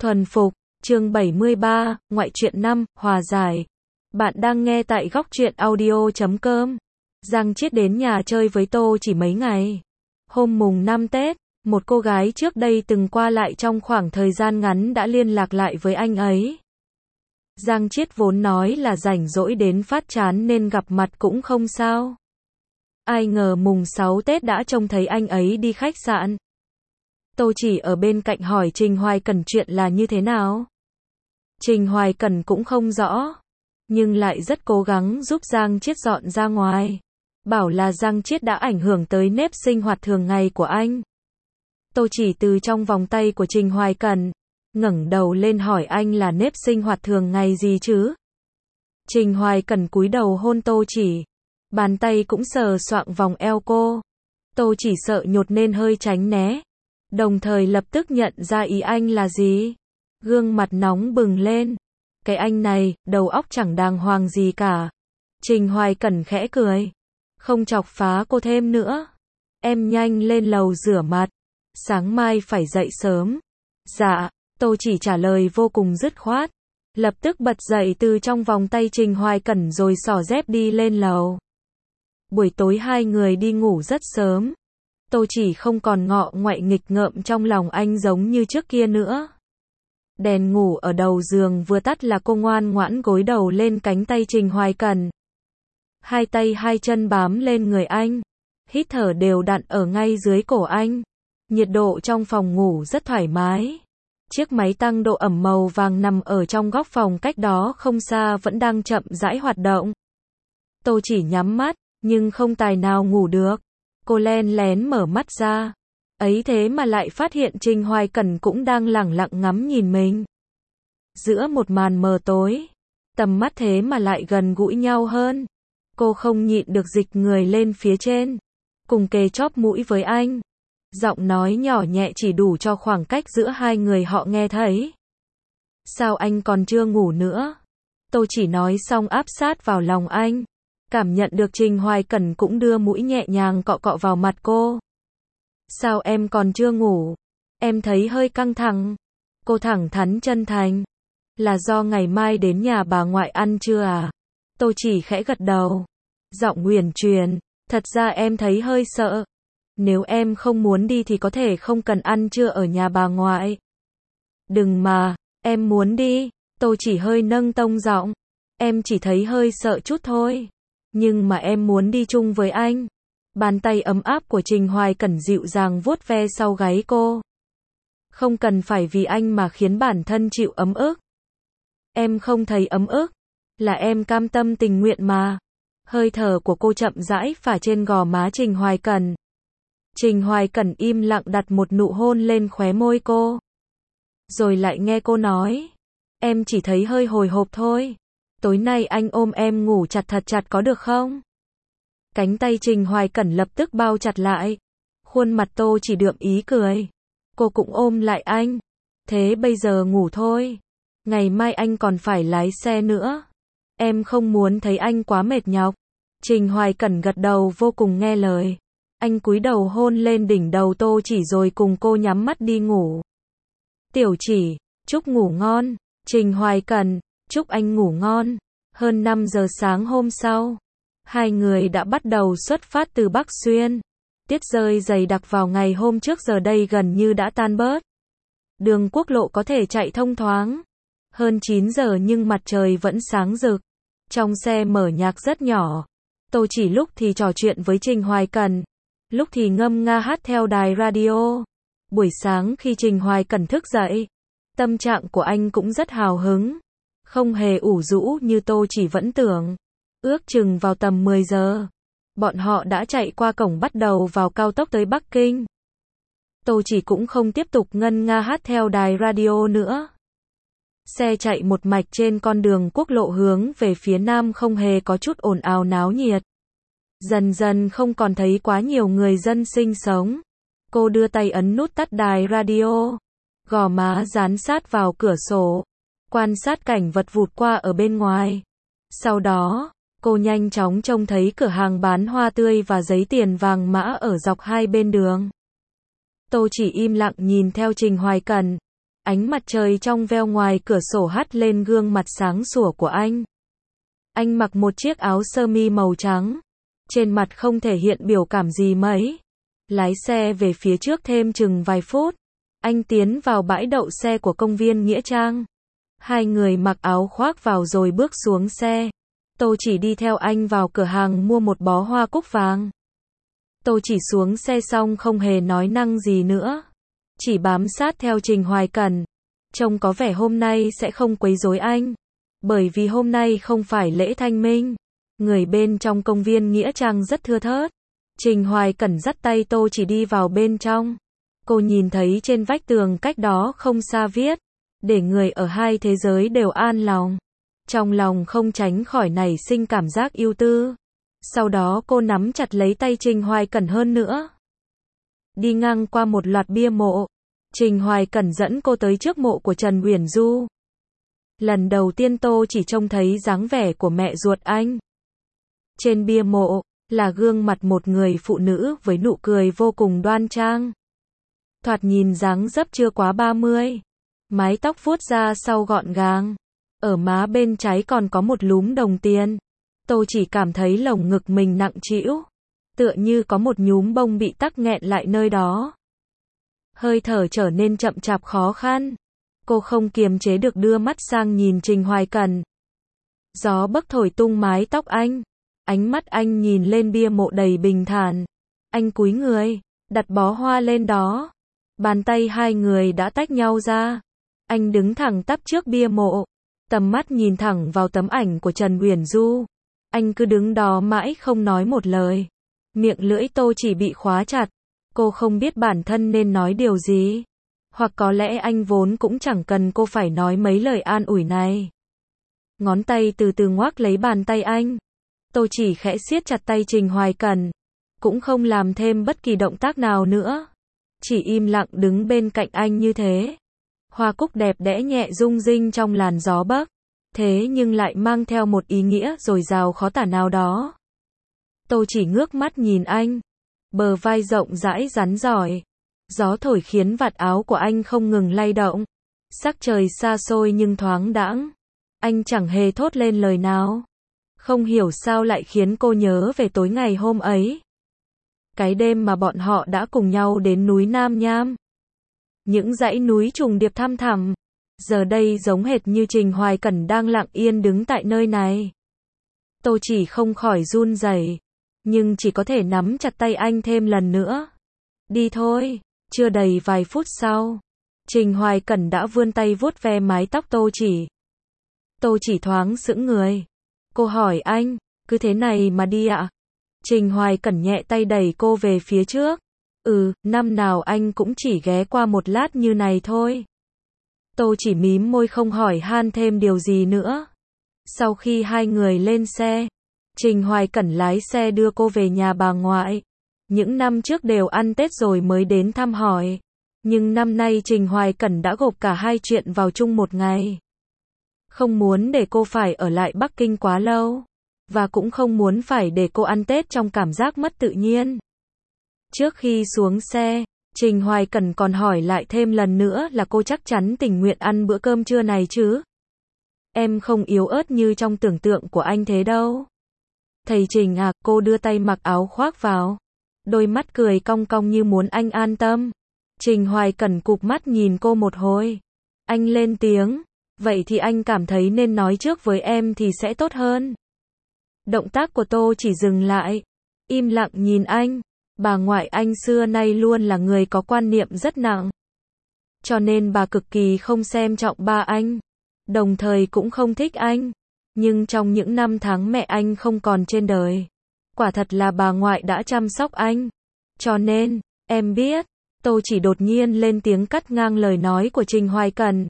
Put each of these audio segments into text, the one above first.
Thuần phục, chương 73, ngoại truyện 5, hòa giải. Bạn đang nghe tại góc truyện audio.com. Giang Chiết đến nhà chơi với Tô chỉ mấy ngày. Hôm mùng 5 Tết, một cô gái trước đây từng qua lại trong khoảng thời gian ngắn đã liên lạc lại với anh ấy. Giang Chiết vốn nói là rảnh rỗi đến phát chán nên gặp mặt cũng không sao. Ai ngờ mùng 6 Tết đã trông thấy anh ấy đi khách sạn. Tô chỉ ở bên cạnh hỏi Trình Hoài Cẩn chuyện là như thế nào. Trình Hoài Cẩn cũng không rõ, nhưng lại rất cố gắng giúp Giang Chiết dọn ra ngoài. Bảo là Giang Chiết đã ảnh hưởng tới nếp sinh hoạt thường ngày của anh. Tô chỉ từ trong vòng tay của Trình Hoài Cẩn, ngẩng đầu lên hỏi anh là nếp sinh hoạt thường ngày gì chứ? Trình Hoài Cẩn cúi đầu hôn Tô chỉ, bàn tay cũng sờ soạng vòng eo cô. Tô chỉ sợ nhột nên hơi tránh né, đồng thời lập tức nhận ra ý anh là gì. Gương mặt nóng bừng lên. Cái anh này, đầu óc chẳng đàng hoàng gì cả. Trình Hoài Cẩn khẽ cười. Không chọc phá cô thêm nữa. Em nhanh lên lầu rửa mặt. Sáng mai phải dậy sớm. Dạ, Tô chỉ trả lời vô cùng dứt khoát. Lập tức bật dậy từ trong vòng tay Trình Hoài Cẩn rồi xỏ dép đi lên lầu. Buổi tối hai người đi ngủ rất sớm. Tô chỉ không còn ngọ ngoại nghịch ngợm trong lòng anh giống như trước kia nữa. Đèn ngủ ở đầu giường vừa tắt là cô ngoan ngoãn gối đầu lên cánh tay Trình Hoài Cẩn. Hai tay hai chân bám lên người anh. Hít thở đều đặn ở ngay dưới cổ anh. Nhiệt độ trong phòng ngủ rất thoải mái. Chiếc máy tăng độ ẩm màu vàng nằm ở trong góc phòng cách đó không xa vẫn đang chậm rãi hoạt động. Tô chỉ nhắm mắt, nhưng không tài nào ngủ được. Cô len lén mở mắt ra. Ấy thế mà lại phát hiện Trình Hoài Cẩn cũng đang lẳng lặng ngắm nhìn mình. Giữa một màn mờ tối, tầm mắt thế mà lại gần gũi nhau hơn. Cô không nhịn được dịch người lên phía trên, cùng kề chóp mũi với anh. Giọng nói nhỏ nhẹ chỉ đủ cho khoảng cách giữa hai người họ nghe thấy. Sao anh còn chưa ngủ nữa? Tô chỉ nói xong áp sát vào lòng anh. Cảm nhận được Trình Hoài Cẩn cũng đưa mũi nhẹ nhàng cọ cọ vào mặt cô. Sao em còn chưa ngủ? Em thấy hơi căng thẳng. Cô thẳng thắn chân thành. Là do ngày mai đến nhà bà ngoại ăn trưa à? Tô chỉ khẽ gật đầu. Giọng huyền truyền. Thật ra em thấy hơi sợ. Nếu em không muốn đi thì có thể không cần ăn trưa ở nhà bà ngoại. Đừng mà, em muốn đi. Tô chỉ hơi nâng tông giọng. Em chỉ thấy hơi sợ chút thôi. Nhưng mà em muốn đi chung với anh. Bàn tay ấm áp của Trình Hoài Cẩn dịu dàng vuốt ve sau gáy cô. Không cần phải vì anh mà khiến bản thân chịu ấm ức. Em không thấy ấm ức. Là em cam tâm tình nguyện mà. Hơi thở của cô chậm rãi phả trên gò má Trình Hoài Cẩn. Trình Hoài Cẩn im lặng đặt một nụ hôn lên khóe môi cô. Rồi lại nghe cô nói. Em chỉ thấy hơi hồi hộp thôi. Tối nay anh ôm em ngủ chặt thật chặt có được không? Cánh tay Trình Hoài Cẩn lập tức bao chặt lại. Khuôn mặt Tô chỉ đượm ý cười. Cô cũng ôm lại anh. Thế bây giờ ngủ thôi. Ngày mai anh còn phải lái xe nữa. Em không muốn thấy anh quá mệt nhọc. Trình Hoài Cẩn gật đầu vô cùng nghe lời. Anh cúi đầu hôn lên đỉnh đầu Tô chỉ rồi cùng cô nhắm mắt đi ngủ. Tiểu chỉ, chúc ngủ ngon. Trình Hoài Cẩn, chúc anh ngủ ngon. Hơn 5 giờ sáng hôm sau, hai người đã bắt đầu xuất phát từ Bắc Xuyên. Tiết rơi dày đặc vào ngày hôm trước giờ đây gần như đã tan bớt. Đường quốc lộ có thể chạy thông thoáng. Hơn 9 giờ nhưng mặt trời vẫn sáng rực. Trong xe mở nhạc rất nhỏ. Tô chỉ lúc thì trò chuyện với Trình Hoài Cẩn, lúc thì ngâm nga hát theo đài radio. Buổi sáng khi Trình Hoài Cẩn thức dậy, tâm trạng của anh cũng rất hào hứng. Không hề ủ rũ như Tô chỉ vẫn tưởng. Ước chừng vào tầm 10 giờ, bọn họ đã chạy qua cổng bắt đầu vào cao tốc tới Bắc Kinh. Tô chỉ cũng không tiếp tục ngân nga hát theo đài radio nữa. Xe chạy một mạch trên con đường quốc lộ hướng về phía nam không hề có chút ồn ào náo nhiệt. Dần dần không còn thấy quá nhiều người dân sinh sống. Cô đưa tay ấn nút tắt đài radio. Gò má dán sát vào cửa sổ. Quan sát cảnh vật vụt qua ở bên ngoài. Sau đó, cô nhanh chóng trông thấy cửa hàng bán hoa tươi và giấy tiền vàng mã ở dọc hai bên đường. Tô chỉ im lặng nhìn theo Trình Hoài Cẩn. Ánh mặt trời trong veo ngoài cửa sổ hắt lên gương mặt sáng sủa của anh. Anh mặc một chiếc áo sơ mi màu trắng. Trên mặt không thể hiện biểu cảm gì mấy. Lái xe về phía trước thêm chừng vài phút. Anh tiến vào bãi đậu xe của công viên Nghĩa Trang. Hai người mặc áo khoác vào rồi bước xuống xe. Tô chỉ đi theo anh vào cửa hàng mua một bó hoa cúc vàng. Tô chỉ xuống xe xong không hề nói năng gì nữa. Chỉ bám sát theo Trình Hoài Cẩn. Trông có vẻ hôm nay sẽ không quấy rối anh. Bởi vì hôm nay không phải lễ Thanh Minh. Người bên trong công viên Nghĩa Trang rất thưa thớt. Trình Hoài Cẩn dắt tay Tô chỉ đi vào bên trong. Cô nhìn thấy trên vách tường cách đó không xa viết. Để người ở hai thế giới đều an lòng. Trong lòng không tránh khỏi nảy sinh cảm giác ưu tư. Sau đó cô nắm chặt lấy tay Trình Hoài Cẩn hơn nữa. Đi ngang qua một loạt bia mộ. Trình Hoài Cẩn dẫn cô tới trước mộ của Trần Uyển Du. Lần đầu tiên Tô chỉ trông thấy dáng vẻ của mẹ ruột anh. Trên bia mộ là gương mặt một người phụ nữ với nụ cười vô cùng đoan trang. Thoạt nhìn dáng dấp chưa quá 30. Mái tóc vuốt ra sau gọn gàng. Ở má bên trái còn có một lúm đồng tiền. Tô chỉ cảm thấy lồng ngực mình nặng trĩu. Tựa như có một nhúm bông bị tắc nghẹn lại nơi đó. Hơi thở trở nên chậm chạp khó khăn. Cô không kiềm chế được đưa mắt sang nhìn Trình Hoài Cẩn. Gió bấc thổi tung mái tóc anh. Ánh mắt anh nhìn lên bia mộ đầy bình thản. Anh cúi người, đặt bó hoa lên đó. Bàn tay hai người đã tách nhau ra. Anh đứng thẳng tắp trước bia mộ. Tầm mắt nhìn thẳng vào tấm ảnh của Trần Uyển Du. Anh cứ đứng đó mãi không nói một lời. Miệng lưỡi Tô chỉ bị khóa chặt. Cô không biết bản thân nên nói điều gì. Hoặc có lẽ anh vốn cũng chẳng cần cô phải nói mấy lời an ủi này. Ngón tay từ từ ngoác lấy bàn tay anh. Tô chỉ khẽ siết chặt tay Trình Hoài Cẩn. Cũng không làm thêm bất kỳ động tác nào nữa. Chỉ im lặng đứng bên cạnh anh như thế. Hoa cúc đẹp đẽ nhẹ rung rinh trong làn gió bấc. Thế nhưng lại mang theo một ý nghĩa dồi dào khó tả nào đó. Tô chỉ ngước mắt nhìn anh. Bờ vai rộng rãi rắn giỏi. Gió thổi khiến vạt áo của anh không ngừng lay động. Sắc trời xa xôi nhưng thoáng đãng. Anh chẳng hề thốt lên lời nào. Không hiểu sao lại khiến cô nhớ về tối ngày hôm ấy. Cái đêm mà bọn họ đã cùng nhau đến núi Nam Nham. Những dãy núi trùng điệp thăm thẳm. Giờ đây giống hệt như Trình Hoài Cẩn đang lặng yên đứng tại nơi này. Tô chỉ không khỏi run rẩy. Nhưng chỉ có thể nắm chặt tay anh thêm lần nữa. Đi thôi. Chưa đầy vài phút sau. Trình Hoài Cẩn đã vươn tay vuốt ve mái tóc Tô chỉ. Tô chỉ thoáng sững người. Cô hỏi anh, cứ thế này mà đi ạ? Trình Hoài Cẩn nhẹ tay đẩy cô về phía trước. Năm nào anh cũng chỉ ghé qua một lát như này thôi. Tô chỉ mím môi không hỏi han thêm điều gì nữa. Sau khi hai người lên xe, Trình Hoài Cẩn lái xe đưa cô về nhà bà ngoại. Những năm trước đều ăn Tết rồi mới đến thăm hỏi. Nhưng năm nay Trình Hoài Cẩn đã gộp cả hai chuyện vào chung một ngày. Không muốn để cô phải ở lại Bắc Kinh quá lâu. Và cũng không muốn phải để cô ăn Tết trong cảm giác mất tự nhiên. Trước khi xuống xe, Trình Hoài Cẩn còn hỏi lại thêm lần nữa là cô chắc chắn tình nguyện ăn bữa cơm trưa này chứ? Em không yếu ớt như trong tưởng tượng của anh thế đâu. Thầy Trình à, cô đưa tay mặc áo khoác vào. Đôi mắt cười cong cong như muốn anh an tâm. Trình Hoài Cẩn cụp mắt nhìn cô một hồi. Anh lên tiếng. Vậy thì anh cảm thấy nên nói trước với em thì sẽ tốt hơn. Động tác của Tô chỉ dừng lại. Im lặng nhìn anh. Bà ngoại anh xưa nay luôn là người có quan niệm rất nặng. Cho nên bà cực kỳ không xem trọng ba anh. Đồng thời cũng không thích anh. Nhưng trong những năm tháng mẹ anh không còn trên đời. Quả thật là bà ngoại đã chăm sóc anh. Cho nên, em biết. Tô chỉ đột nhiên lên tiếng cắt ngang lời nói của Trình Hoài Cẩn.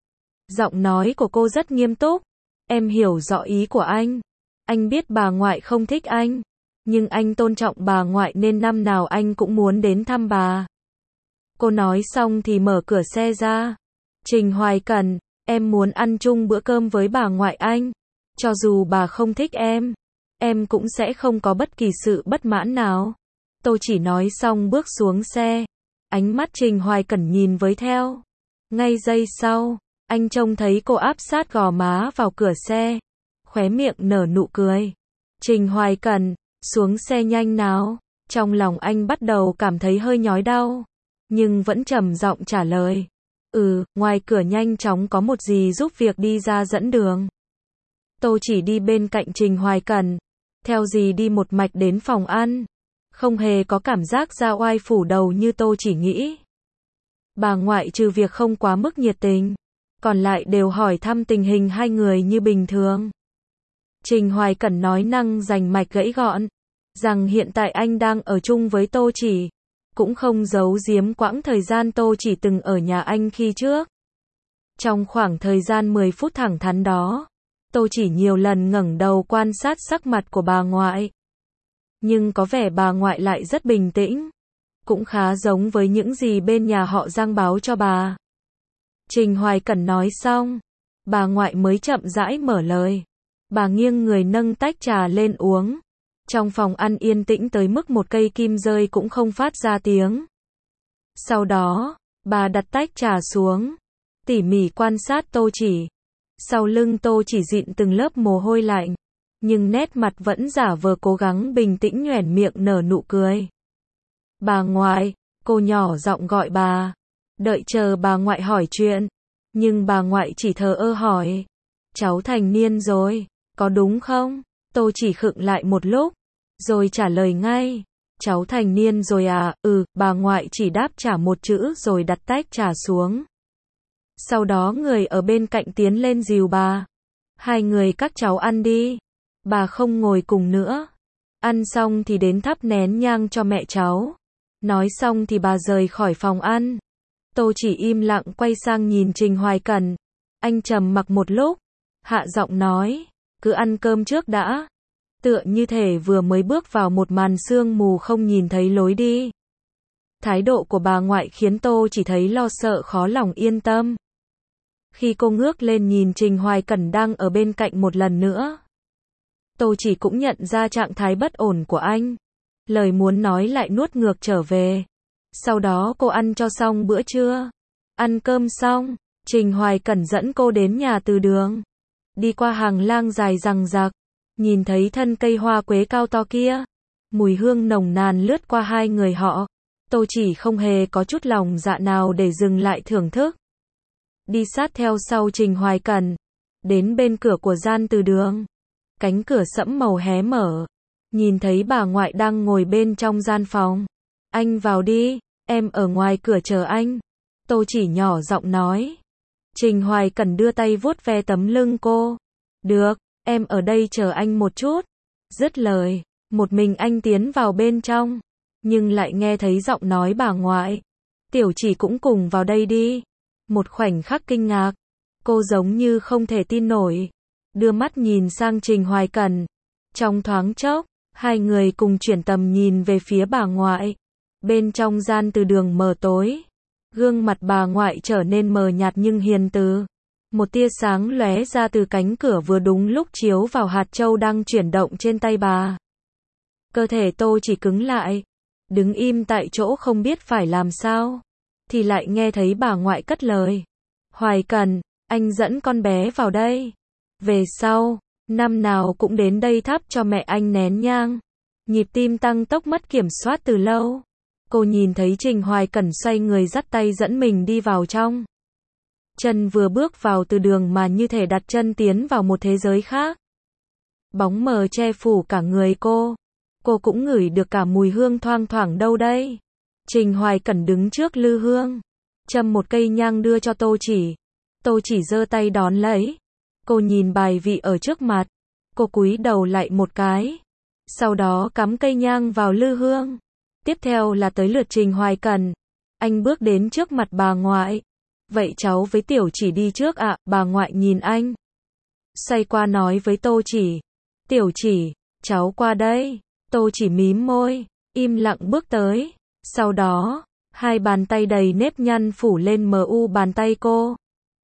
Giọng nói của cô rất nghiêm túc. Em hiểu rõ ý của anh. Anh biết bà ngoại không thích anh. Nhưng anh tôn trọng bà ngoại nên năm nào anh cũng muốn đến thăm bà. Cô nói xong thì mở cửa xe ra. Trình Hoài Cẩn, em muốn ăn chung bữa cơm với bà ngoại anh. Cho dù bà không thích em cũng sẽ không có bất kỳ sự bất mãn nào. Tô chỉ nói xong bước xuống xe. Ánh mắt Trình Hoài Cẩn nhìn với theo. Ngay giây sau, anh trông thấy cô áp sát gò má vào cửa xe, khóe miệng nở nụ cười. Trình Hoài Cẩn, xuống xe nhanh nào. Trong lòng anh bắt đầu cảm thấy hơi nhói đau, nhưng vẫn trầm giọng trả lời. Ngoài cửa nhanh chóng có một dì giúp việc đi ra dẫn đường. Tô Chỉ đi bên cạnh Trình Hoài Cẩn, theo dì đi một mạch đến phòng ăn, không hề có cảm giác ra oai phủ đầu như Tô Chỉ nghĩ. Bà ngoại trừ việc không quá mức nhiệt tình, còn lại đều hỏi thăm tình hình hai người như bình thường. Trình Hoài Cẩn nói năng rành mạch gãy gọn, rằng hiện tại anh đang ở chung với Tô Chỉ, cũng không giấu giếm quãng thời gian Tô Chỉ từng ở nhà anh khi trước. Trong khoảng thời gian 10 phút thẳng thắn đó, Tô Chỉ nhiều lần ngẩng đầu quan sát sắc mặt của bà ngoại. Nhưng có vẻ bà ngoại lại rất bình tĩnh, cũng khá giống với những gì bên nhà họ Giang báo cho bà. Trình Hoài Cẩn nói xong, bà ngoại mới chậm rãi mở lời. Bà nghiêng người nâng tách trà lên uống. Trong phòng ăn yên tĩnh tới mức một cây kim rơi cũng không phát ra tiếng. Sau đó, bà đặt tách trà xuống, tỉ mỉ quan sát Tô Chỉ. Sau lưng Tô Chỉ dịn từng lớp mồ hôi lạnh, nhưng nét mặt vẫn giả vờ cố gắng bình tĩnh nhoẻn miệng nở nụ cười. Bà ngoại, cô nhỏ giọng gọi bà, đợi chờ bà ngoại hỏi chuyện, nhưng bà ngoại chỉ thờ ơ hỏi. Cháu thành niên rồi, có đúng không? Tô Chỉ khựng lại một lúc, rồi trả lời ngay. Cháu thành niên rồi à? Bà ngoại chỉ đáp trả một chữ rồi đặt tách trà xuống. Sau đó người ở bên cạnh tiến lên dìu bà. Hai người các cháu ăn đi. Bà không ngồi cùng nữa. Ăn xong thì đến thắp nén nhang cho mẹ cháu. Nói xong thì bà rời khỏi phòng ăn. Tô Chỉ im lặng quay sang nhìn Trình Hoài Cẩn. Anh trầm mặc một lúc, hạ giọng nói, cứ ăn cơm trước đã. Tựa như thể vừa mới bước vào một màn sương mù không nhìn thấy lối đi. Thái độ của bà ngoại khiến Tô Chỉ thấy lo sợ khó lòng yên tâm. Khi cô ngước lên nhìn Trình Hoài Cẩn đang ở bên cạnh một lần nữa, Tô Chỉ cũng nhận ra trạng thái bất ổn của anh. Lời muốn nói lại nuốt ngược trở về. Sau đó cô ăn cho xong bữa trưa. Ăn cơm xong, Trình Hoài Cẩn dẫn cô đến nhà từ đường. Đi qua hàng lang dài rằng rạc, nhìn thấy thân cây hoa quế cao to kia. Mùi hương nồng nàn lướt qua hai người họ. Tô Chỉ không hề có chút lòng dạ nào để dừng lại thưởng thức. Đi sát theo sau Trình Hoài Cẩn, đến bên cửa của gian từ đường. Cánh cửa sẫm màu hé mở. Nhìn thấy bà ngoại đang ngồi bên trong gian phòng. Anh vào đi, em ở ngoài cửa chờ anh. Tô Chỉ nhỏ giọng nói. Trình Hoài Cẩn đưa tay vuốt ve tấm lưng cô. Được, em ở đây chờ anh một chút. Dứt lời, một mình anh tiến vào bên trong. Nhưng lại nghe thấy giọng nói bà ngoại. Tiểu Chỉ cũng cùng vào đây đi. Một khoảnh khắc kinh ngạc. Cô giống như không thể tin nổi. Đưa mắt nhìn sang Trình Hoài Cẩn. Trong thoáng chốc, hai người cùng chuyển tầm nhìn về phía bà ngoại. Bên trong gian từ đường mờ tối, gương mặt bà ngoại trở nên mờ nhạt nhưng hiền từ. Một tia sáng lóe ra từ cánh cửa vừa đúng lúc chiếu vào hạt châu đang chuyển động trên tay bà. Cơ thể Tô Chỉ cứng lại, đứng im tại chỗ không biết phải làm sao. Thì lại nghe thấy bà ngoại cất lời. Hoài Cẩn, anh dẫn con bé vào đây. Về sau, năm nào cũng đến đây thắp cho mẹ anh nén nhang. Nhịp tim tăng tốc mất kiểm soát từ lâu. Cô nhìn thấy Trình Hoài Cẩn xoay người dắt tay dẫn mình đi vào trong. Chân vừa bước vào từ đường mà như thể đặt chân tiến vào một thế giới khác. Bóng mờ che phủ cả người cô. Cô cũng ngửi được cả mùi hương thoang thoảng đâu đây. Trình Hoài Cẩn đứng trước lư hương, châm một cây nhang đưa cho Tô Chỉ. Tô Chỉ giơ tay đón lấy. Cô nhìn bài vị ở trước mặt. Cô cúi đầu lại một cái. Sau đó cắm cây nhang vào lư hương. Tiếp theo là tới lượt Trình Hoài Cẩn. Anh bước đến trước mặt bà ngoại. Vậy cháu với Tiểu Chỉ đi trước ạ. Bà ngoại nhìn anh, xoay qua nói với Tô Chỉ. Tiểu Chỉ, cháu qua đây. Tô Chỉ mím môi, im lặng bước tới. Sau đó, hai bàn tay đầy nếp nhăn phủ lên bàn tay cô.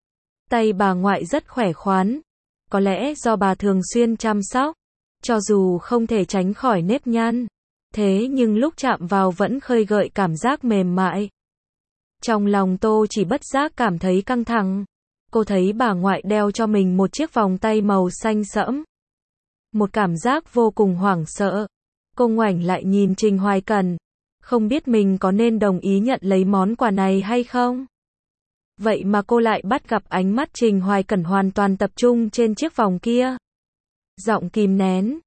Tay bà ngoại rất khỏe khoắn. Có lẽ do bà thường xuyên chăm sóc. Cho dù không thể tránh khỏi nếp nhăn, thế nhưng lúc chạm vào vẫn khơi gợi cảm giác mềm mại. Trong lòng Tô chỉ bất giác cảm thấy căng thẳng. Cô thấy bà ngoại đeo cho mình một chiếc vòng tay màu xanh sẫm. Một cảm giác vô cùng hoảng sợ. Cô ngoảnh lại nhìn Trình Hoài Cẩn. Không biết mình có nên đồng ý nhận lấy món quà này hay không? Vậy mà cô lại bắt gặp ánh mắt Trình Hoài Cẩn hoàn toàn tập trung trên chiếc vòng kia. Giọng kìm nén.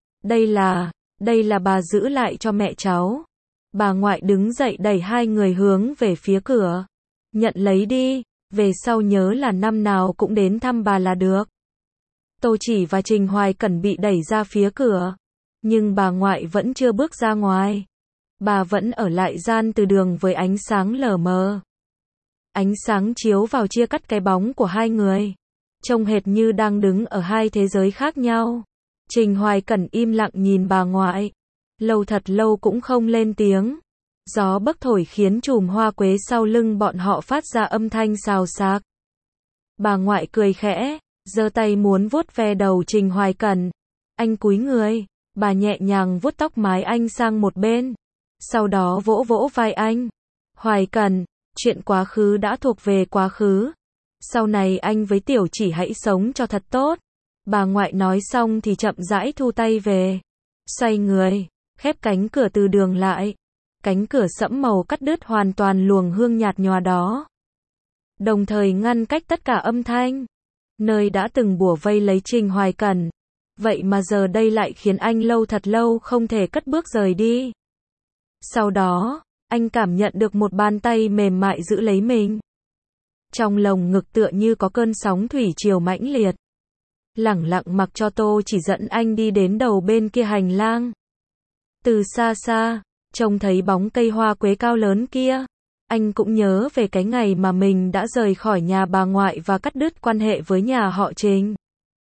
Đây là bà giữ lại cho mẹ cháu. Bà ngoại đứng dậy đẩy hai người hướng về phía cửa. Nhận lấy đi, về sau nhớ là năm nào cũng đến thăm bà là được. Tô Chỉ và Trình Hoài Cẩn bị đẩy ra phía cửa. Nhưng bà ngoại vẫn chưa bước ra ngoài. Bà vẫn ở lại gian từ đường với ánh sáng lờ mờ. Ánh sáng chiếu vào chia cắt cái bóng của hai người. Trông hệt như đang đứng ở hai thế giới khác nhau. Trình Hoài Cẩn im lặng nhìn bà ngoại. Lâu thật lâu cũng không lên tiếng. Gió bấc thổi khiến chùm hoa quế sau lưng bọn họ phát ra âm thanh xào xạc. Bà ngoại cười khẽ, giơ tay muốn vuốt ve đầu Trình Hoài Cẩn. Anh cúi người, bà nhẹ nhàng vuốt tóc mái anh sang một bên. Sau đó vỗ vỗ vai anh. Hoài Cẩn, chuyện quá khứ đã thuộc về quá khứ. Sau này anh với Tiểu Chỉ hãy sống cho thật tốt. Bà ngoại nói xong thì chậm rãi thu tay về. Xoay người, khép cánh cửa từ đường lại. Cánh cửa sẫm màu cắt đứt hoàn toàn luồng hương nhạt nhòa đó. Đồng thời ngăn cách tất cả âm thanh. Nơi đã từng bủa vây lấy Trình Hoài Cẩn. Vậy mà giờ đây lại khiến anh thật lâu không thể cất bước rời đi. Sau đó, anh cảm nhận được một bàn tay mềm mại giữ lấy mình. Trong lồng ngực tựa như có cơn sóng thủy triều mãnh liệt. Lẳng lặng mặc cho Tô Chỉ dẫn anh đi đến đầu bên kia hành lang. Từ xa xa, trông thấy bóng cây hoa quế cao lớn kia. Anh cũng nhớ về cái ngày mà mình đã rời khỏi nhà bà ngoại và cắt đứt quan hệ với nhà họ Trình.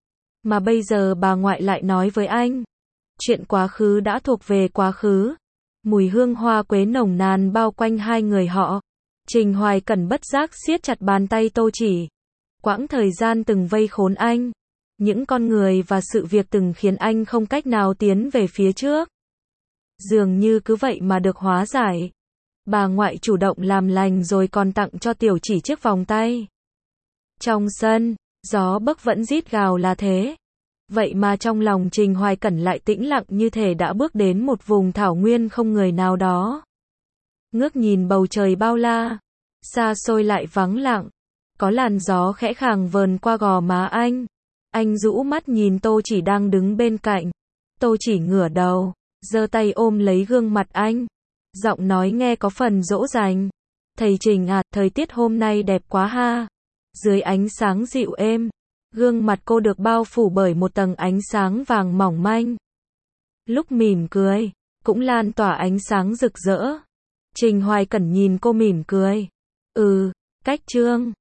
Mà bây giờ bà ngoại lại nói với anh. Chuyện quá khứ đã thuộc về quá khứ. Mùi hương hoa quế nồng nàn bao quanh hai người họ. Trình Hoài Cẩn bất giác siết chặt bàn tay Tô Chỉ. Quãng thời gian từng vây khốn anh. Những con người và sự việc từng khiến anh không cách nào tiến về phía trước. Dường như cứ vậy mà được hóa giải. Bà ngoại chủ động làm lành rồi còn tặng cho Tiểu Chỉ chiếc vòng tay. Trong sân, gió bấc vẫn rít gào là thế. Vậy mà trong lòng Trình Hoài Cẩn lại tĩnh lặng như thể đã bước đến một vùng thảo nguyên không người nào đó. Ngước nhìn bầu trời bao la, xa xôi lại vắng lặng. Có làn gió khẽ khàng vờn qua gò má anh. Anh rũ mắt nhìn Tô Chỉ đang đứng bên cạnh. Tô Chỉ ngửa đầu, giơ tay ôm lấy gương mặt anh. Giọng nói nghe có phần dỗ dành. Thầy Trình à, thời tiết hôm nay đẹp quá ha. Dưới ánh sáng dịu êm, gương mặt cô được bao phủ bởi một tầng ánh sáng vàng mỏng manh. Lúc mỉm cười, cũng lan tỏa ánh sáng rực rỡ. Trình Hoài Cẩn nhìn cô mỉm cười. Cách Trương.